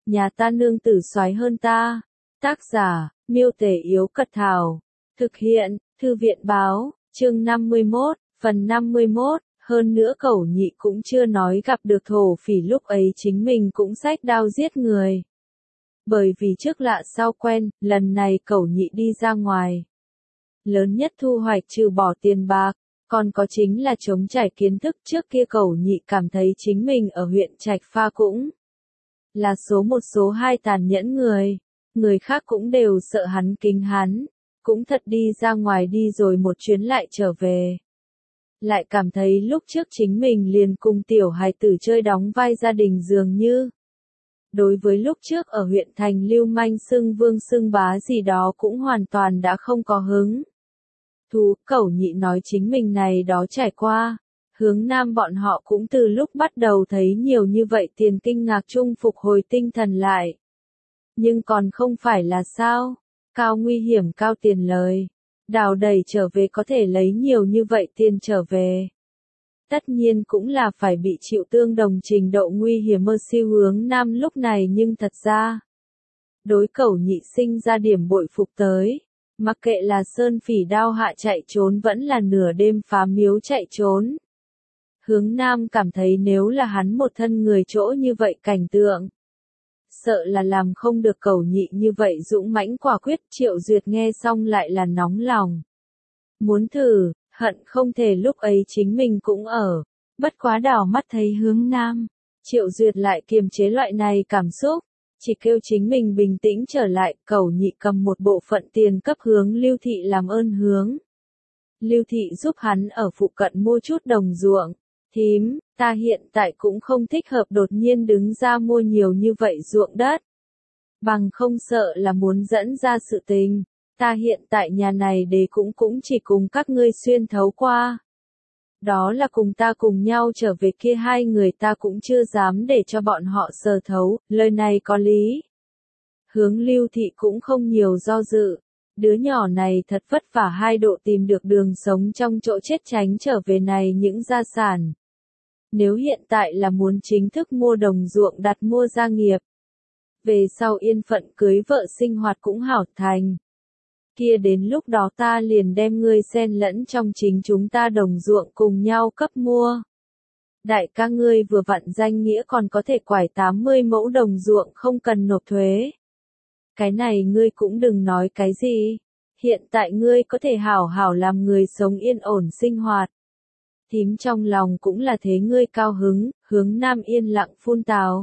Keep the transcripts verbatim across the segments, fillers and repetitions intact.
nhà ta nương tử soái hơn ta. Tác giả, Miêu Tể Yếu Cật Thảo. Thực hiện, Thư viện Báo, chương năm mươi mốt, phần năm mươi mốt. Hơn nữa Cẩu Nhị cũng chưa nói gặp được thổ phỉ lúc ấy chính mình cũng xách đao giết người. Bởi vì trước lạ sau quen, lần này Cẩu Nhị đi ra ngoài. Lớn nhất thu hoạch trừ bỏ tiền bạc, còn có chính là chống trải kiến thức. Trước kia Cẩu Nhị cảm thấy chính mình ở huyện Trạch Pha cũng là số một số hai tàn nhẫn người. Người khác cũng đều sợ hắn kính hắn, cũng thật đi ra ngoài đi rồi một chuyến lại trở về. Lại cảm thấy lúc trước chính mình liền cùng tiểu hài tử chơi đóng vai gia đình dường như. Đối với lúc trước ở huyện thành lưu manh xưng vương xưng bá gì đó cũng hoàn toàn đã không có hứng thú. Cẩu Nhị nói chính mình này đó trải qua. Hướng Nam bọn họ cũng từ lúc bắt đầu thấy nhiều như vậy tiền kinh ngạc chung phục hồi tinh thần lại. Nhưng còn không phải là sao? Cao nguy hiểm cao tiền lời. Đào đầy trở về có thể lấy nhiều như vậy tiền trở về. Tất nhiên cũng là phải bị chịu tương đồng trình độ nguy hiểm mơ siêu Hướng Nam lúc này, nhưng thật ra. Đối Cẩu Nhị sinh ra điểm bội phục tới. Mặc kệ là sơn phỉ đao hạ chạy trốn vẫn là nửa đêm phá miếu chạy trốn. Hướng Nam cảm thấy nếu là hắn một thân người chỗ như vậy cảnh tượng. Sợ là làm không được Cẩu Nhị như vậy dũng mãnh quả quyết. Triệu Duyệt nghe xong lại là nóng lòng. Muốn thử, hận không thể lúc ấy chính mình cũng ở. Bất quá đảo mắt thấy Hướng Nam. Triệu Duyệt lại kiềm chế loại này cảm xúc. Chỉ kêu chính mình bình tĩnh trở lại. Cẩu Nhị cầm một bộ phận tiền cấp Hướng Lưu Thị làm ơn Hướng Lưu Thị giúp hắn ở phụ cận mua chút đồng ruộng. Thím, ta hiện tại cũng không thích hợp đột nhiên đứng ra mua nhiều như vậy ruộng đất. Bằng không sợ là muốn dẫn ra sự tình. Ta hiện tại nhà này để cũng cũng chỉ cùng các ngươi xuyên thấu qua. Đó là cùng ta cùng nhau trở về kia hai người ta cũng chưa dám để cho bọn họ sờ thấu, lời này có lý. Hướng Lưu Thị cũng không nhiều do dự. Đứa nhỏ này thật vất vả hai độ tìm được đường sống trong chỗ chết tránh trở về này những gia sản. Nếu hiện tại là muốn chính thức mua đồng ruộng đặt mua gia nghiệp. Về sau yên phận cưới vợ sinh hoạt cũng hảo thành. Kia đến lúc đó ta liền đem ngươi xen lẫn trong chính chúng ta đồng ruộng cùng nhau cấp mua. Đại ca ngươi vừa vặn danh nghĩa còn có thể quải tám mươi mẫu đồng ruộng không cần nộp thuế. Cái này ngươi cũng đừng nói cái gì. Hiện tại ngươi có thể hảo hảo làm người sống yên ổn sinh hoạt. Thím trong lòng cũng là thế ngươi cao hứng. Hướng Nam yên lặng phun tào.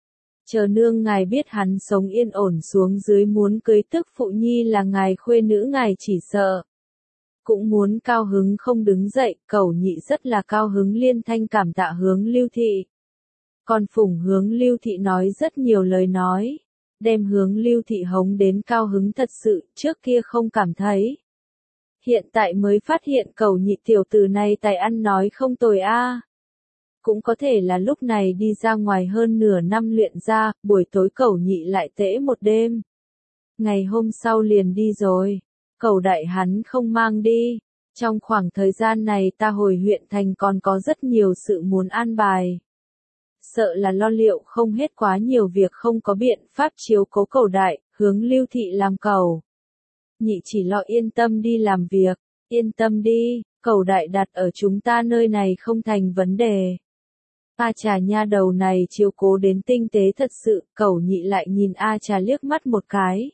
Chờ nương ngài biết hắn sống yên ổn xuống dưới muốn cưới tức phụ nhi là ngài khuê nữ ngài chỉ sợ. Cũng muốn cao hứng không đứng dậy. Cẩu Nhị rất là cao hứng liên thanh cảm tạ Hướng Lưu Thị. Còn phủng Hướng Lưu Thị nói rất nhiều lời nói. Đem Hướng Lưu Thị hống đến cao hứng thật sự, trước kia không cảm thấy. Hiện tại mới phát hiện Cẩu Nhị tiểu tử này tài ăn nói không tồi a. Cũng có thể là lúc này đi ra ngoài hơn nửa năm luyện ra, buổi tối Cẩu Nhị lại tễ một đêm. Ngày hôm sau liền đi rồi. Cẩu đại hắn không mang đi. Trong khoảng thời gian này ta hồi huyện thành còn có rất nhiều sự muốn an bài. Sợ là lo liệu không hết quá nhiều việc không có biện pháp chiếu cố Cẩu đại. Hướng Lưu Thị làm Cẩu Nhị chỉ lo yên tâm đi làm việc. Yên tâm đi, Cẩu đại đặt ở chúng ta nơi này không thành vấn đề. A Trà nha đầu này chiếu cố đến tinh tế thật sự. Cẩu Nhị lại nhìn A Trà liếc mắt một cái.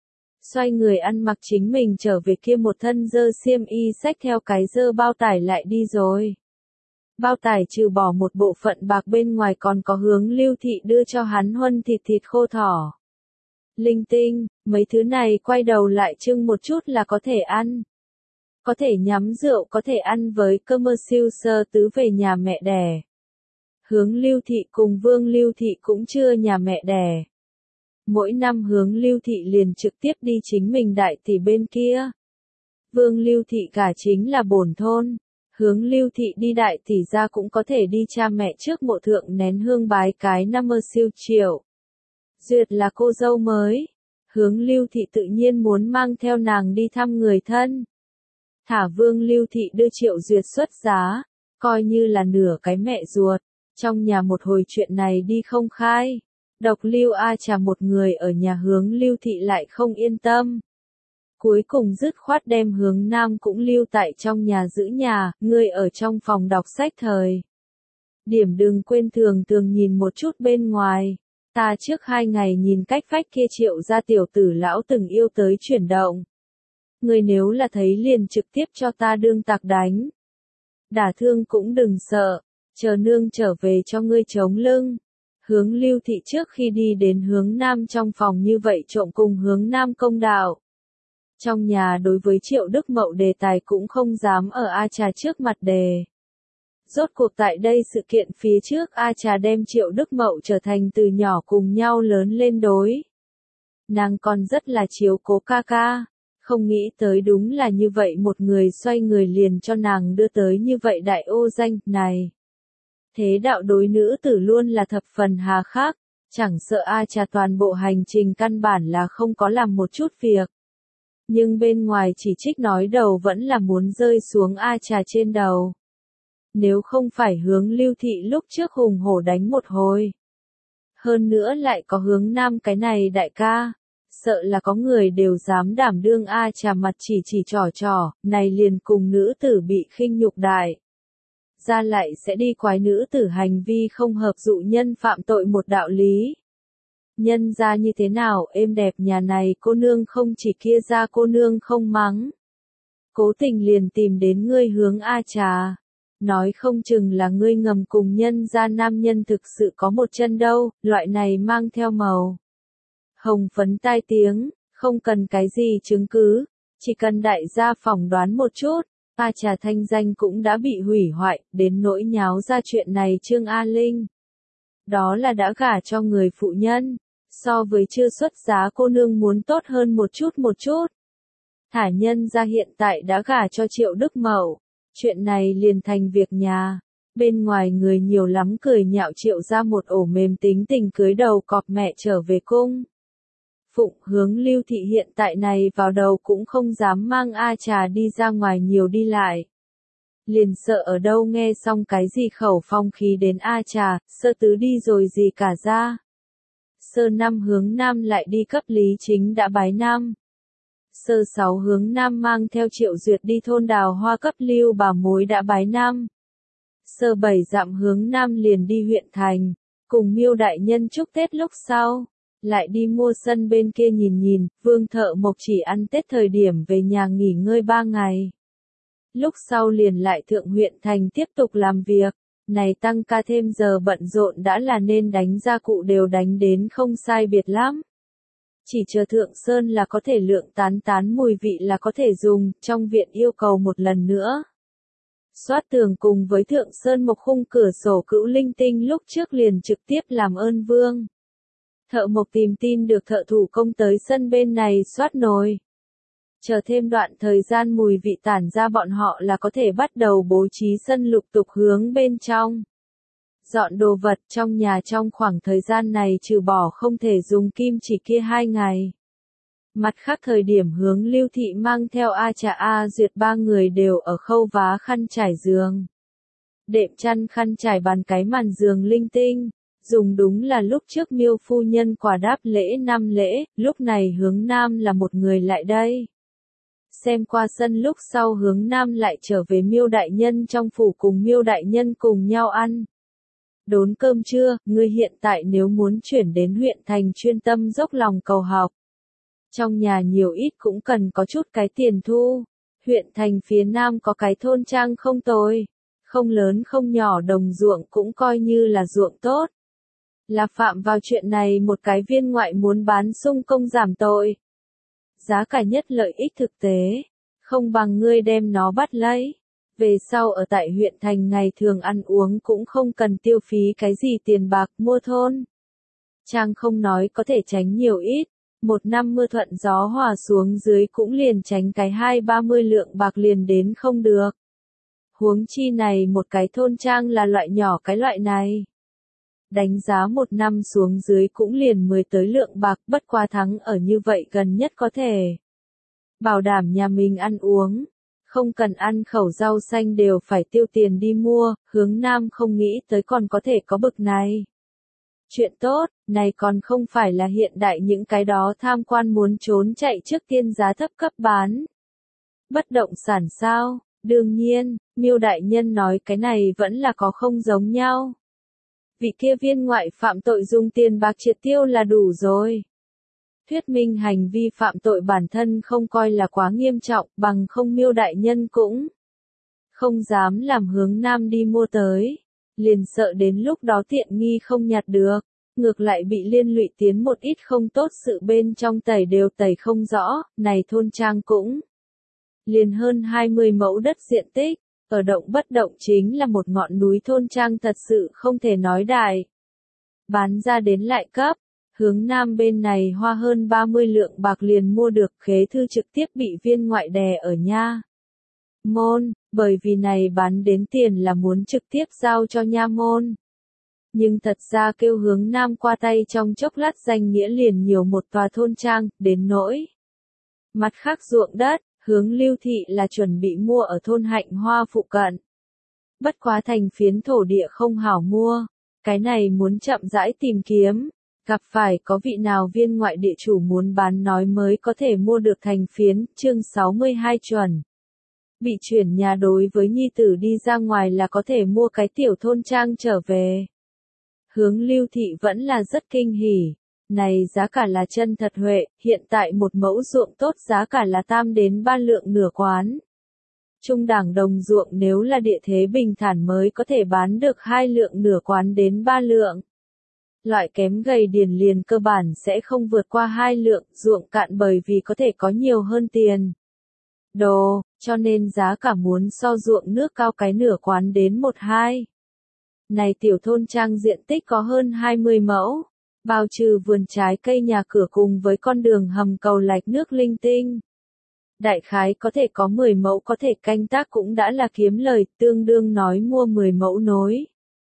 Xoay người ăn mặc chính mình trở về kia một thân dơ xiêm y xách theo cái dơ bao tải lại đi rồi. Bao tải trừ bỏ một bộ phận bạc bên ngoài còn có Hướng Lưu Thị đưa cho hắn huân thịt thịt khô thỏ. Linh tinh, mấy thứ này quay đầu lại trưng một chút là có thể ăn. Có thể nhắm rượu, có thể ăn với cơm mơ siêu sơ tứ về nhà mẹ đẻ. Hướng Lưu Thị cùng Vương Lưu Thị cũng chưa nhà mẹ đẻ. Mỗi năm Hướng Lưu Thị liền trực tiếp đi chính mình đại tỷ bên kia. Vương Lưu Thị cả chính là bổn thôn. Hướng Lưu Thị đi đại tỷ ra cũng có thể đi cha mẹ trước mộ thượng nén hương bái cái năm mơ siêu triệu. Duyệt là cô dâu mới. Hướng Lưu Thị tự nhiên muốn mang theo nàng đi thăm người thân. Thả Vương Lưu Thị đưa Triệu Duyệt xuất giá, coi như là nửa cái mẹ ruột. Trong nhà một hồi chuyện này đi không khai. Độc Lưu A Trà một người ở nhà Hướng Lưu Thị lại không yên tâm. Cuối cùng dứt khoát đem Hướng Nam cũng lưu tại trong nhà giữ nhà, ngươi ở trong phòng đọc sách thời. Điểm đừng quên thường thường nhìn một chút bên ngoài. Ta trước hai ngày nhìn cách vách kia Triệu gia tiểu tử lão từng yêu tới chuyển động. Ngươi nếu là thấy liền trực tiếp cho ta đương tạc đánh. Đả thương cũng đừng sợ, chờ nương trở về cho ngươi chống lưng. Hướng Lưu Thị trước khi đi đến Hướng Nam trong phòng như vậy trộm cùng Hướng Nam công đạo. Trong nhà đối với Triệu Đức Mậu đề tài cũng không dám ở A Trà trước mặt đề. Rốt cuộc tại đây sự kiện phía trước A Trà đem Triệu Đức Mậu trở thành từ nhỏ cùng nhau lớn lên đối. Nàng còn rất là chiếu cố ca ca, không nghĩ tới đúng là như vậy một người xoay người liền cho nàng đưa tới như vậy đại ô danh này. Thế đạo đối nữ tử luôn là thập phần hà khắc, chẳng sợ A Trà toàn bộ hành trình căn bản là không có làm một chút việc. Nhưng bên ngoài chỉ trích nói đầu vẫn là muốn rơi xuống A Trà trên đầu. Nếu không phải Hướng Lưu Thị lúc trước hùng hổ đánh một hồi. Hơn nữa lại có Hướng Nam cái này đại ca. Sợ là có người đều dám đảm đương A Trà mặt chỉ chỉ trò trò, này liền cùng nữ tử bị khinh nhục đại. Ra lại sẽ đi quái nữ tử hành vi không hợp dụ nhân phạm tội một đạo lý. Nhân ra như thế nào êm đẹp nhà này cô nương không chỉ kia ra cô nương không mắng. Cố tình liền tìm đến ngươi Hướng A Trà. Nói không chừng là ngươi ngầm cùng nhân ra nam nhân thực sự có một chân đâu, loại này mang theo màu. Hồng phấn tai tiếng, không cần cái gì chứng cứ, chỉ cần đại gia phỏng đoán một chút, A Trà thanh danh cũng đã bị hủy hoại, đến nỗi nháo ra chuyện này Trương A Linh. Đó là đã gả cho người phụ nhân, so với chưa xuất giá cô nương muốn tốt hơn một chút một chút. Thả nhân ra hiện tại đã gả cho Triệu Đức Mậu, chuyện này liền thành việc nhà. Bên ngoài người nhiều lắm cười nhạo Triệu ra một ổ mềm tính tình cưới đầu cọp mẹ trở về cung. Phụng Hướng Lưu Thị hiện tại này vào đầu cũng không dám mang A Trà đi ra ngoài nhiều đi lại. Liền sợ ở đâu nghe xong cái gì khẩu phong khí đến A Trà, sơ tứ đi rồi gì cả ra. Sơ năm Hướng Nam lại đi cấp Lý Chính đã bái Nam. Sơ sáu Hướng Nam mang theo Triệu Duyệt đi thôn Đào Hoa cấp Lưu Bà Mối đã bái Nam. Sơ bảy dặm Hướng Nam liền đi huyện thành, cùng Miêu đại nhân chúc Tết lúc sau. Lại đi mua sân bên kia nhìn nhìn, Vương Thợ Mộc chỉ ăn Tết thời điểm về nhà nghỉ ngơi ba ngày. Lúc sau liền lại thượng huyện thành tiếp tục làm việc, này tăng ca thêm giờ bận rộn đã là nên đánh gia cụ đều đánh đến không sai biệt lắm. Chỉ chờ thượng sơn là có thể lượng tán tán mùi vị là có thể dùng, trong viện yêu cầu một lần nữa. Xoát tường cùng với thượng sơn một khung cửa sổ cữu linh tinh lúc trước liền trực tiếp làm ơn Vương. Thợ Mộc tìm tin được thợ thủ công tới sân bên này xoát nồi. Chờ thêm đoạn thời gian mùi vị tản ra bọn họ là có thể bắt đầu bố trí sân lục tục hướng bên trong. Dọn đồ vật trong nhà trong khoảng thời gian này trừ bỏ không thể dùng kim chỉ kia hai ngày. Mặt khác thời điểm Hướng Lưu Thị mang theo A Trà A Duyệt ba người đều ở khâu vá khăn trải giường. Đệm chăn khăn trải bàn cái màn giường linh tinh. Dùng đúng là lúc trước Miêu phu nhân quả đáp lễ năm lễ, lúc này Hướng Nam là một người lại đây. Xem qua sân lúc sau Hướng Nam lại trở về Miêu đại nhân trong phủ cùng Miêu đại nhân cùng nhau ăn. Đốn cơm trưa, ngươi hiện tại nếu muốn chuyển đến huyện thành chuyên tâm dốc lòng cầu học. Trong nhà nhiều ít cũng cần có chút cái tiền thu. Huyện thành phía nam có cái thôn trang không tồi. Không lớn không nhỏ đồng ruộng cũng coi như là ruộng tốt. Là phạm vào chuyện này một cái viên ngoại muốn bán sung công giảm tội. Giá cả nhất lợi ích thực tế, không bằng ngươi đem nó bắt lấy. Về sau ở tại huyện thành ngày thường ăn uống cũng không cần tiêu phí cái gì tiền bạc mua thôn. Trang không nói có thể tránh nhiều ít, một năm mưa thuận gió hòa xuống dưới cũng liền tránh cái hai ba mươi lượng bạc liền đến không được. Huống chi này một cái thôn trang là loại nhỏ cái loại này. Đánh giá một năm xuống dưới cũng liền mười tới lượng bạc bất quá thắng ở như vậy gần nhất có thể. Bảo đảm nhà mình ăn uống, không cần ăn khẩu rau xanh đều phải tiêu tiền đi mua, Hướng Nam không nghĩ tới còn có thể có bực này. Chuyện tốt, này còn không phải là hiện đại những cái đó tham quan muốn trốn chạy trước tiên giá thấp cấp bán. Bất động sản sao? Đương nhiên, Miêu đại nhân nói cái này vẫn là có không giống nhau. Vị kia viên ngoại phạm tội dùng tiền bạc triệt tiêu là đủ rồi. Thuyết minh hành vi phạm tội bản thân không coi là quá nghiêm trọng, bằng không Miêu đại nhân cũng không dám làm Hướng Nam đi mua tới. Liền sợ đến lúc đó tiện nghi không nhặt được, ngược lại bị liên lụy tiến một ít không tốt sự bên trong tẩy đều tẩy không rõ, này thôn trang cũng liền hơn hai mươi mẫu đất diện tích, ở động bất động chính là một ngọn núi thôn trang thật sự không thể nói đại. Bán ra đến lại cấp, Hướng Nam bên này hoa hơn ba mươi lượng bạc liền mua được khế thư trực tiếp bị viên ngoại đè ở nha môn, bởi vì này bán đến tiền là muốn trực tiếp giao cho nha môn. Nhưng thật ra kêu Hướng Nam qua tay trong chốc lát danh nghĩa liền nhiều một tòa thôn trang, đến nỗi mặt khác ruộng đất, Hướng Lưu Thị là chuẩn bị mua ở thôn Hạnh Hoa phụ cận. Bất quá thành phiến thổ địa không hảo mua, cái này muốn chậm rãi tìm kiếm, gặp phải có vị nào viên ngoại địa chủ muốn bán nói mới có thể mua được thành phiến, chương sáu mươi hai chuẩn. Bị chuyển nhà đối với nhi tử đi ra ngoài là có thể mua cái tiểu thôn trang trở về. Hướng Lưu Thị vẫn là rất kinh hỉ. Này giá cả là chân thật huệ, hiện tại một mẫu ruộng tốt giá cả là tam đến ba lượng nửa quán. Trung đẳng đồng ruộng nếu là địa thế bình thản mới có thể bán được hai lượng nửa quán đến ba lượng. Loại kém gầy điền liền cơ bản sẽ không vượt qua hai lượng, ruộng cạn bởi vì có thể có nhiều hơn tiền. Đồ, cho nên giá cả muốn so ruộng nước cao cái nửa quán đến một hai. Này tiểu thôn trang diện tích có hơn hai mươi mẫu, bao trừ vườn trái cây nhà cửa cùng với con đường hầm cầu lạch nước linh tinh. Đại khái có thể có mười mẫu có thể canh tác cũng đã là kiếm lời, tương đương nói mua mười mẫu nối.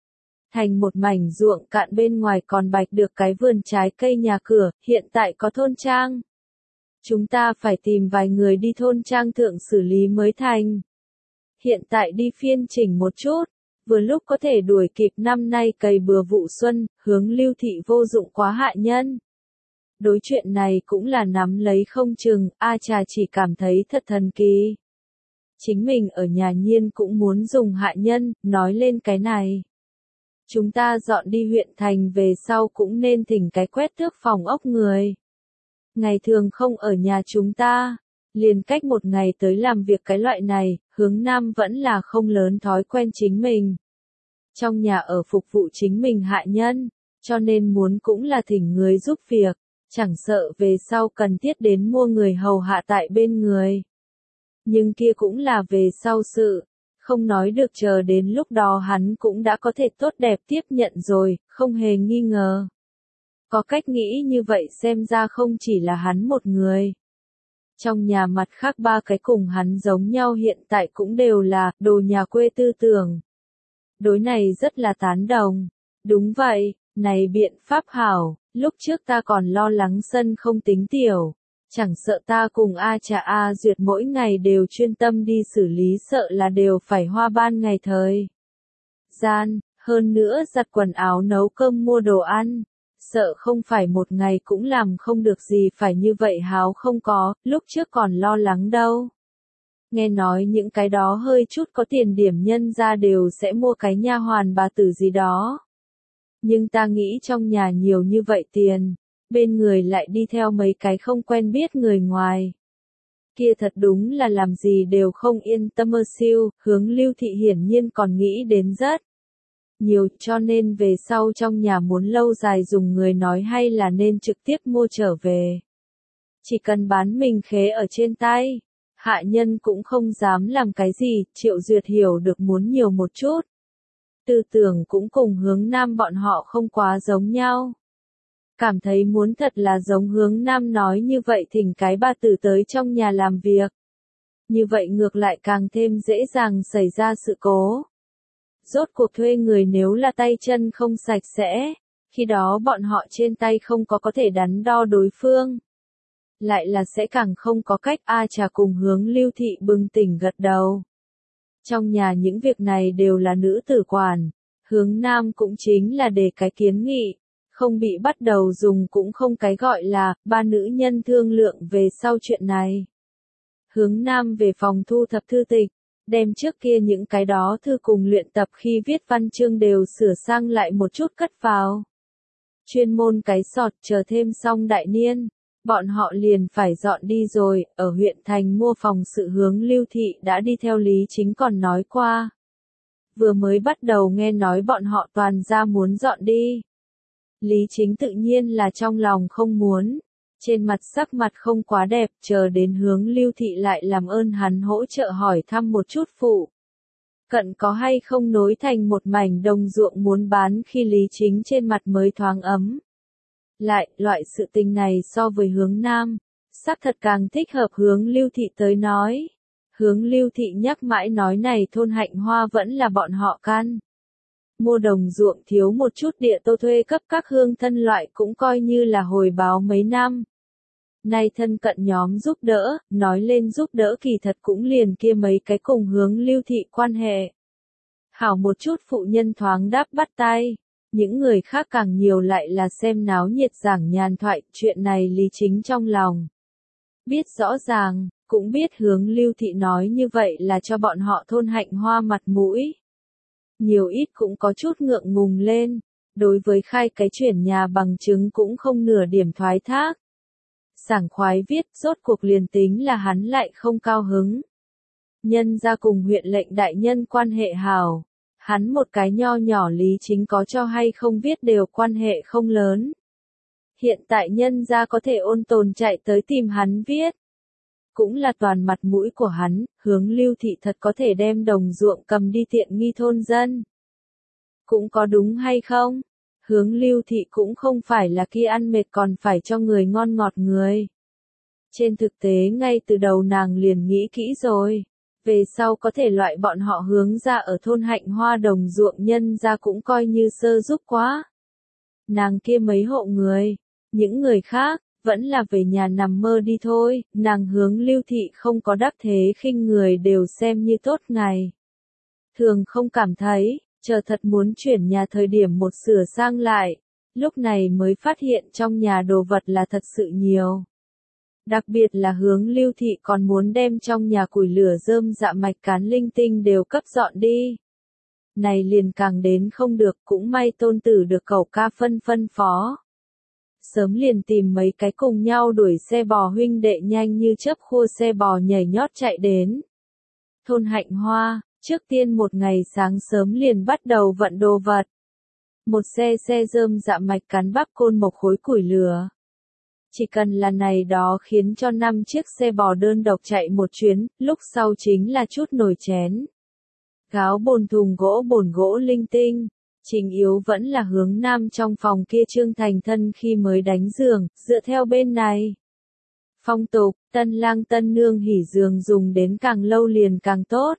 Thành một mảnh ruộng cạn bên ngoài còn bạch được cái vườn trái cây nhà cửa, hiện tại có thôn trang. Chúng ta phải tìm vài người đi thôn trang thượng xử lý mới thành. Hiện tại đi phiên chỉnh một chút, vừa lúc có thể đuổi kịp năm nay cày bừa vụ xuân, Hướng Lưu Thị vô dụng quá hạ nhân. Đối chuyện này cũng là nắm lấy không chừng, A Trà chỉ cảm thấy thật thần kỳ. Chính mình ở nhà nhiên cũng muốn dùng hạ nhân, nói lên cái này. Chúng ta dọn đi huyện thành về sau cũng nên thỉnh cái quét tước phòng ốc người. Ngày thường không ở nhà chúng ta, liền cách một ngày tới làm việc cái loại này, Hướng Nam vẫn là không lớn thói quen chính mình. Trong nhà ở phục vụ chính mình hạ nhân, cho nên muốn cũng là thỉnh người giúp việc, chẳng sợ về sau cần thiết đến mua người hầu hạ tại bên người. Nhưng kia cũng là về sau sự, không nói được chờ đến lúc đó hắn cũng đã có thể tốt đẹp tiếp nhận rồi, không hề nghi ngờ. Có cách nghĩ như vậy xem ra không chỉ là hắn một người. Trong nhà mặt khác ba cái cùng hắn giống nhau hiện tại cũng đều là đồ nhà quê tư tưởng. Đối này rất là tán đồng. Đúng vậy, này biện pháp hảo, lúc trước ta còn lo lắng sân không tính tiểu. Chẳng sợ ta cùng A Trà A Duyệt mỗi ngày đều chuyên tâm đi xử lý sợ là đều phải hoa ban ngày thời gian, hơn nữa giặt quần áo nấu cơm mua đồ ăn. Sợ không phải một ngày cũng làm không được gì phải như vậy háo không có, lúc trước còn lo lắng đâu. Nghe nói những cái đó hơi chút có tiền điểm nhân ra đều sẽ mua cái nha hoàn bà tử gì đó. Nhưng ta nghĩ trong nhà nhiều như vậy tiền, bên người lại đi theo mấy cái không quen biết người ngoài. Kia thật đúng là làm gì đều không yên tâm mơ siêu, Hướng Lưu Thị hiển nhiên còn nghĩ đến rất nhiều cho nên về sau trong nhà muốn lâu dài dùng người nói hay là nên trực tiếp mua trở về. Chỉ cần bán mình khế ở trên tay, hạ nhân cũng không dám làm cái gì, Triệu Duyệt hiểu được muốn nhiều một chút. Tư tưởng cũng cùng Hướng Nam bọn họ không quá giống nhau. Cảm thấy muốn thật là giống Hướng Nam nói như vậy thỉnh cái bà tử tới trong nhà làm việc. Như vậy ngược lại càng thêm dễ dàng xảy ra sự cố. Rốt cuộc thuê người nếu là tay chân không sạch sẽ, khi đó bọn họ trên tay không có có thể đắn đo đối phương. Lại là sẽ càng không có cách. A Trà cùng Hướng Lưu Thị bừng tỉnh gật đầu. Trong nhà những việc này đều là nữ tử quản, Hướng Nam cũng chính là để cái kiến nghị, Không bị bắt đầu dùng cũng không cái gọi là, ba nữ nhân thương lượng về sau chuyện này. Hướng Nam về phòng thu thập thư tịch, đem trước kia những cái đó thư cùng luyện tập khi viết văn chương đều sửa sang lại một chút cất vào. Chuyên môn cái sọt chờ thêm xong đại niên, bọn họ liền phải dọn đi rồi, ở huyện thành mua phòng sự Hướng Lưu Thị đã đi theo Lý Chính còn nói qua. Vừa mới bắt đầu nghe nói bọn họ toàn ra muốn dọn đi. Lý Chính tự nhiên là trong lòng không muốn. Trên mặt sắc mặt không quá đẹp, chờ đến Hướng Lưu Thị lại làm ơn hắn hỗ trợ hỏi thăm một chút phụ. Cận có hay không nối thành một mảnh đồng ruộng muốn bán khi Lý Chính trên mặt mới thoáng ấm. Lại, loại sự tình này so với Hướng Nam, sắc thật càng thích hợp Hướng Lưu Thị tới nói. Hướng Lưu Thị nhắc mãi nói này thôn Hạnh Hoa vẫn là bọn họ căn. Mua đồng ruộng thiếu một chút địa tô thuê cấp các hương thân loại cũng coi như là hồi báo mấy năm. Nay thân cận nhóm giúp đỡ, nói lên giúp đỡ kỳ thật cũng liền kia mấy cái cùng Hướng Lưu Thị quan hệ. Hảo một chút phụ nhân thoáng đáp bắt tay, những người khác càng nhiều lại là xem náo nhiệt giảng nhàn thoại, chuyện này Lý Chính trong lòng. Biết rõ ràng, cũng biết Hướng Lưu Thị nói như vậy là cho bọn họ thôn Hạnh Hoa mặt mũi. Nhiều ít cũng có chút ngượng ngùng lên, đối với khai cái chuyển nhà bằng chứng cũng không nửa điểm thoái thác. Sảng khoái viết, rốt cuộc liền tính là hắn lại không cao hứng. Nhân ra cùng huyện lệnh đại nhân quan hệ hào, hắn một cái nho nhỏ Lý Chính có cho hay không viết đều quan hệ không lớn. Hiện tại nhân ra có thể ôn tồn chạy tới tìm hắn viết. Cũng là toàn mặt mũi của hắn, Hướng Lưu Thị thật có thể đem đồng ruộng cầm đi tiện nghi thôn dân. Cũng có đúng hay không? Hướng Lưu Thị cũng không phải là kia ăn mệt còn phải cho người ngon ngọt người. Trên thực tế ngay từ đầu nàng liền nghĩ kỹ rồi. Về sau có thể loại bọn họ hướng ra ở thôn Hạnh Hoa đồng ruộng nhân ra cũng coi như sơ giúp quá. Nàng kia mấy hộ người, những người khác, vẫn là về nhà nằm mơ đi thôi, nàng Hướng Lưu Thị không có đắc thế khinh người đều xem như tốt ngày. Thường không cảm thấy, chờ thật muốn chuyển nhà thời điểm một sửa sang lại, lúc này mới phát hiện trong nhà đồ vật là thật sự nhiều. Đặc biệt là Hướng Lưu Thị còn muốn đem trong nhà củi lửa rơm dạ mạch cán linh tinh đều cấp dọn đi. Này liền càng đến không được, cũng may tôn tử được cậu ca phân phân phó. Sớm liền tìm mấy cái cùng nhau đuổi xe bò huynh đệ nhanh như chớp khua xe bò nhảy nhót chạy đến. Thôn Hạnh Hoa, trước tiên một ngày sáng sớm liền bắt đầu vận đồ vật. Một xe xe rơm dạ mạch cán bắp côn một khối củi lửa. Chỉ cần là này đó khiến cho năm chiếc xe bò đơn độc chạy một chuyến, lúc sau chính là chút nồi chén. Gáo bồn thùng gỗ bồn gỗ linh tinh. Trình yếu vẫn là Hướng Nam trong phòng kia Trương Thành Thân khi mới đánh giường, dựa theo bên này. Phong tục, tân lang tân nương hỉ giường dùng đến càng lâu liền càng tốt.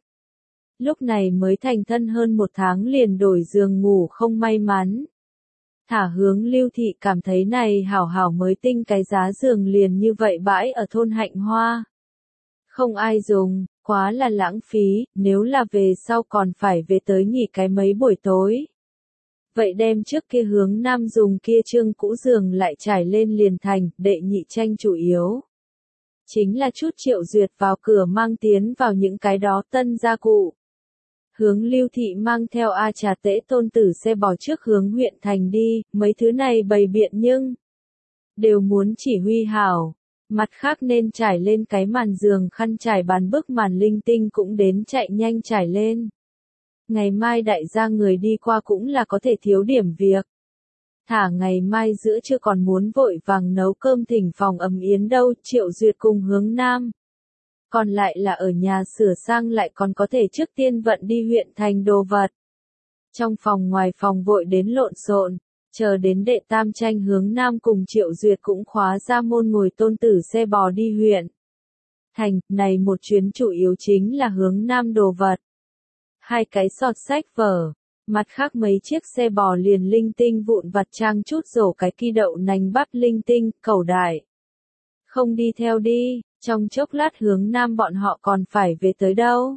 Lúc này mới thành thân hơn một tháng liền đổi giường ngủ không may mắn. Thả Hướng Lưu Thị cảm thấy này hảo hảo mới tinh cái giá giường liền như vậy bãi ở thôn Hạnh Hoa. Không ai dùng, quá là lãng phí, nếu là về sau còn phải về tới nghỉ cái mấy buổi tối. Vậy đem trước kia Hướng Nam dùng kia trương cũ giường lại trải lên liền thành, đệ nhị tranh chủ yếu. Chính là chút Triệu Duyệt vào cửa mang tiến vào những cái đó tân gia cụ. Hướng Lưu Thị mang theo A Trà Tễ tôn tử xe bò trước hướng huyện thành đi, mấy thứ này bày biện nhưng đều muốn chỉ huy hảo. Mặt khác nên trải lên cái màn giường khăn trải bàn bức màn linh tinh cũng đến chạy nhanh trải lên. Ngày mai đại gia người đi qua cũng là có thể thiếu điểm việc. Thả ngày mai giữa chưa còn muốn vội vàng nấu cơm thỉnh phòng ấm yến đâu, Triệu Duyệt cùng Hướng Nam. Còn lại là ở nhà sửa sang lại còn có thể trước tiên vận đi huyện thành đồ vật. Trong phòng ngoài phòng vội đến lộn xộn, chờ đến đệ tam tranh Hướng Nam cùng Triệu Duyệt cũng khóa ra môn ngồi tôn tử xe bò đi huyện thành, này một chuyến chủ yếu chính là Hướng Nam đồ vật. Hai cái sọt sách vở, mặt khác mấy chiếc xe bò liền linh tinh vụn vặt trang chút rổ cái kỳ đậu nành bắp linh tinh, cẩu đại. Không đi theo đi, trong chốc lát Hướng Nam bọn họ còn phải về tới đâu.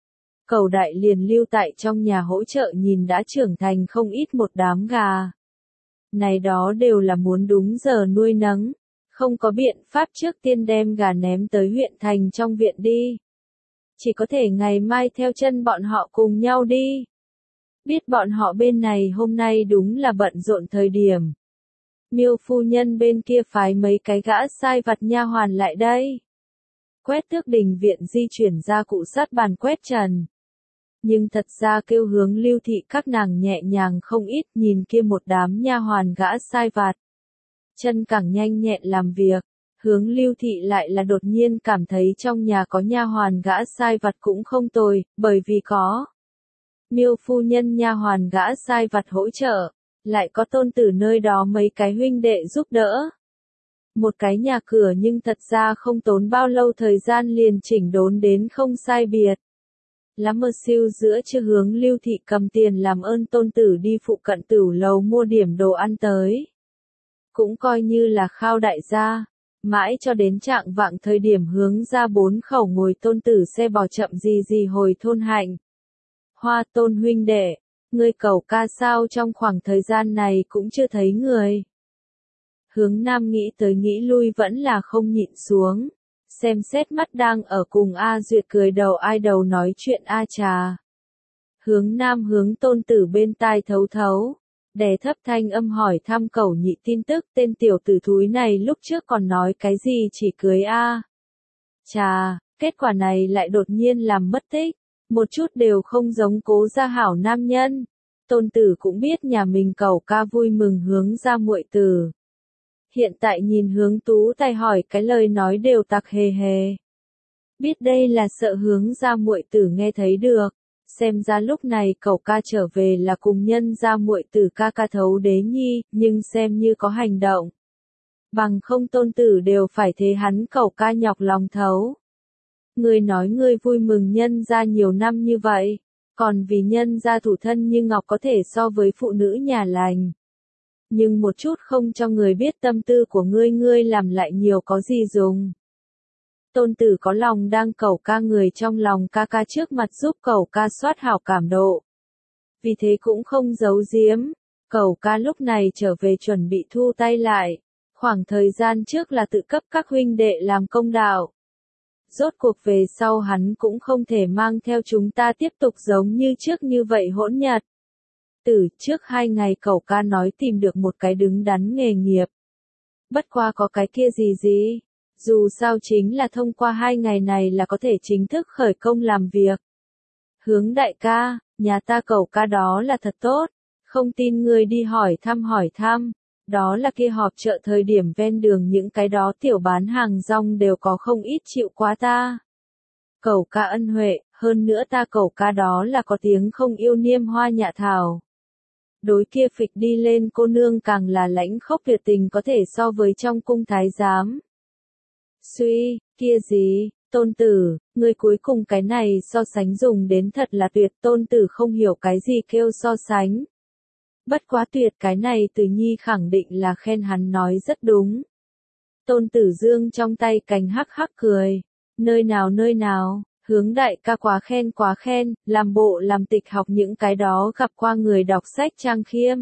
Cẩu đại liền lưu tại trong nhà hỗ trợ nhìn đã trưởng thành không ít một đám gà. Này đó đều là muốn đúng giờ nuôi nấng, không có biện pháp trước tiên đem gà ném tới huyện thành trong viện đi. Chỉ có thể ngày mai theo chân bọn họ cùng nhau đi. Biết bọn họ bên này hôm nay đúng là bận rộn thời điểm. Miêu phu nhân bên kia phái mấy cái gã sai vặt nha hoàn lại đây. Quét tước đình viện di chuyển ra cụ sát bàn quét trần. Nhưng thật ra kêu Hướng Lưu thị các nàng nhẹ nhàng không ít, nhìn kia một đám nha hoàn gã sai vặt. Chân càng nhanh nhẹn làm việc, Hướng Lưu thị lại là đột nhiên cảm thấy trong nhà có nha hoàn gã sai vặt cũng không tồi, bởi vì có Miêu phu nhân nha hoàn gã sai vặt hỗ trợ, lại có tôn tử nơi đó mấy cái huynh đệ giúp đỡ. Một cái nhà cửa nhưng thật ra không tốn bao lâu thời gian liền chỉnh đốn đến không sai biệt. Lắm mơ siêu giữa chưa Hướng Lưu thị cầm tiền làm ơn tôn tử đi phụ cận tửu lầu mua điểm đồ ăn tới. Cũng coi như là khao đại gia, mãi cho đến trạng vạng thời điểm Hướng ra bốn khẩu ngồi tôn tử xe bò chậm gì gì hồi thôn Hạnh. Hoa Tôn huynh đệ, ngươi cầu ca sao trong khoảng thời gian này cũng chưa thấy người. Hướng Nam nghĩ tới nghĩ lui vẫn là không nhịn xuống, xem xét mắt đang ở cùng A Duyệt cười đầu ai đầu nói chuyện A Trà. Hướng Nam hướng tôn tử bên tai thấu thấu, đè thấp thanh âm hỏi thăm cẩu nhị tin tức, tên tiểu tử thúi này lúc trước còn nói cái gì chỉ cưới A Trà, kết quả này lại đột nhiên làm mất tích, một chút đều không giống Cố gia hảo nam nhân. Tôn tử cũng biết nhà mình cẩu ca vui mừng hướng ra muội tử. Hiện tại nhìn Hướng Tú Tài hỏi cái lời nói đều tặc hề hề. Biết đây là sợ Hướng ra muội tử nghe thấy được, xem ra lúc này cậu ca trở về là cùng nhân ra muội tử ca ca thấu đế nhi, nhưng xem như có hành động. Bằng không tôn tử đều phải thế hắn cậu ca nhọc lòng thấu. Ngươi nói ngươi vui mừng nhân ra nhiều năm như vậy, còn vì nhân ra thủ thân như ngọc có thể so với phụ nữ nhà lành. Nhưng một chút không cho người biết tâm tư của ngươi ngươi làm lại nhiều có gì dùng. Tôn tử có lòng đang cầu ca người trong lòng ca ca trước mặt giúp cầu ca soát hảo cảm độ. Vì thế cũng không giấu giếm, cầu ca lúc này trở về chuẩn bị thu tay lại. Khoảng thời gian trước là tự cấp các huynh đệ làm công đạo. Rốt cuộc về sau hắn cũng không thể mang theo chúng ta tiếp tục giống như trước như vậy hỗn nhật. Từ trước hai ngày cậu ca nói tìm được một cái đứng đắn nghề nghiệp. Bất qua có cái kia gì gì, dù sao chính là thông qua hai ngày này là có thể chính thức khởi công làm việc. Hướng đại ca, nhà ta cậu ca đó là thật tốt, không tin ngươi đi hỏi thăm hỏi thăm, đó là kia họp chợ thời điểm ven đường những cái đó tiểu bán hàng rong đều có không ít chịu quá ta. Cậu ca ân huệ, hơn nữa ta cậu ca đó là có tiếng không yêu niêm hoa nhạ thảo. Đối kia phịch đi lên cô nương càng là lãnh khốc tuyệt tình có thể so với trong cung thái giám. Suy, kia gì, tôn tử, người cuối cùng cái này so sánh dùng đến thật là tuyệt, tôn tử không hiểu cái gì kêu so sánh. Bất quá tuyệt cái này Từ Nhi khẳng định là khen hắn nói rất đúng. Tôn tử dương trong tay cành hắc hắc cười, nơi nào nơi nào. Hướng đại ca quá khen quá khen, làm bộ làm tịch học những cái đó gặp qua người đọc sách trang khiêm.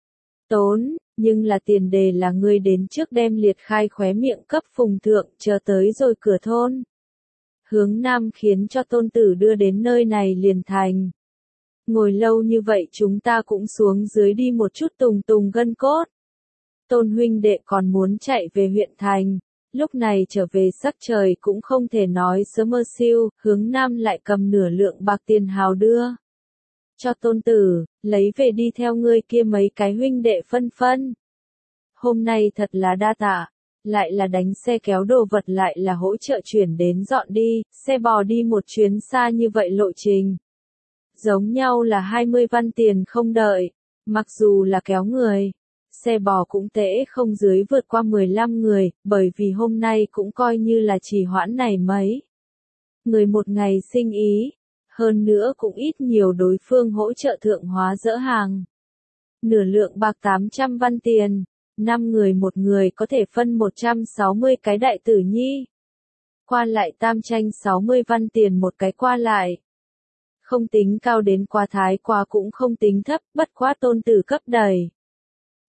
Tốn, nhưng là tiền đề là ngươi đến trước đem liệt khai khóe miệng cấp phùng thượng, chờ tới rồi cửa thôn. Hướng Nam khiến cho tôn tử đưa đến nơi này liền thành. Ngồi lâu như vậy chúng ta cũng xuống dưới đi một chút tùng tùng gân cốt. Tôn huynh đệ còn muốn chạy về huyện thành. Lúc này trở về sắc trời cũng không thể nói sớm mơ siêu, Hướng Nam lại cầm nửa lượng bạc tiền hào đưa. Cho tôn tử, lấy về đi theo ngươi kia mấy cái huynh đệ phân phân. Hôm nay thật là đa tạ, lại là đánh xe kéo đồ vật lại là hỗ trợ chuyển đến dọn đi, xe bò đi một chuyến xa như vậy lộ trình. Giống nhau là hai mươi văn tiền không đợi, mặc dù là kéo người. Xe bò cũng tễ không dưới vượt qua mười lăm người, bởi vì hôm nay cũng coi như là trì hoãn này mấy. Người một ngày sinh ý, hơn nữa cũng ít nhiều đối phương hỗ trợ thượng hóa dỡ hàng. Nửa lượng bạc tám trăm văn tiền, năm người một người có thể phân một trăm sáu mươi cái đại tử nhi. Qua lại tam tranh sáu mươi văn tiền một cái qua lại. Không tính cao đến quá thái quá cũng không tính thấp, bất quá tôn tử cấp đầy.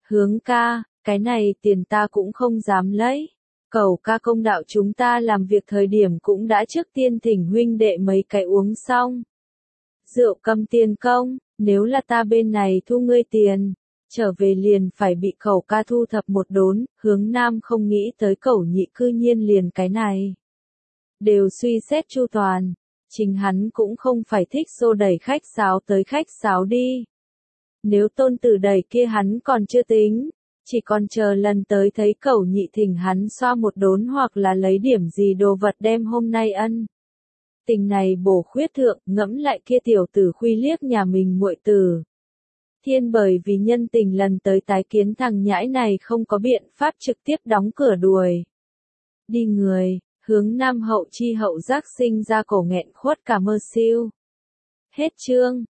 Hướng ca, cái này tiền ta cũng không dám lấy. Cẩu ca công đạo chúng ta làm việc thời điểm cũng đã trước tiên thỉnh huynh đệ mấy cái uống xong. Rượu cầm tiền công, nếu là ta bên này thu ngươi tiền, trở về liền phải bị cẩu ca thu thập một đốn, Hướng Nam không nghĩ tới cẩu nhị cư nhiên liền cái này. Đều suy xét chu toàn, chính hắn cũng không phải thích xô đẩy khách sáo tới khách sáo đi. Nếu tôn tử đẩy kia hắn còn chưa tính, chỉ còn chờ lần tới thấy cẩu nhị thỉnh hắn xoa một đốn hoặc là lấy điểm gì đồ vật đem hôm nay ân. Tình này bổ khuyết thượng, ngẫm lại kia tiểu tử khuy liếc nhà mình muội tử. Thiên bởi vì nhân tình lần tới tái kiến thằng nhãi này không có biện pháp trực tiếp đóng cửa đuổi. Đi người, Hướng Nam hậu chi hậu giác sinh ra cổ nghẹn khuất cả mơ siêu. Hết chương.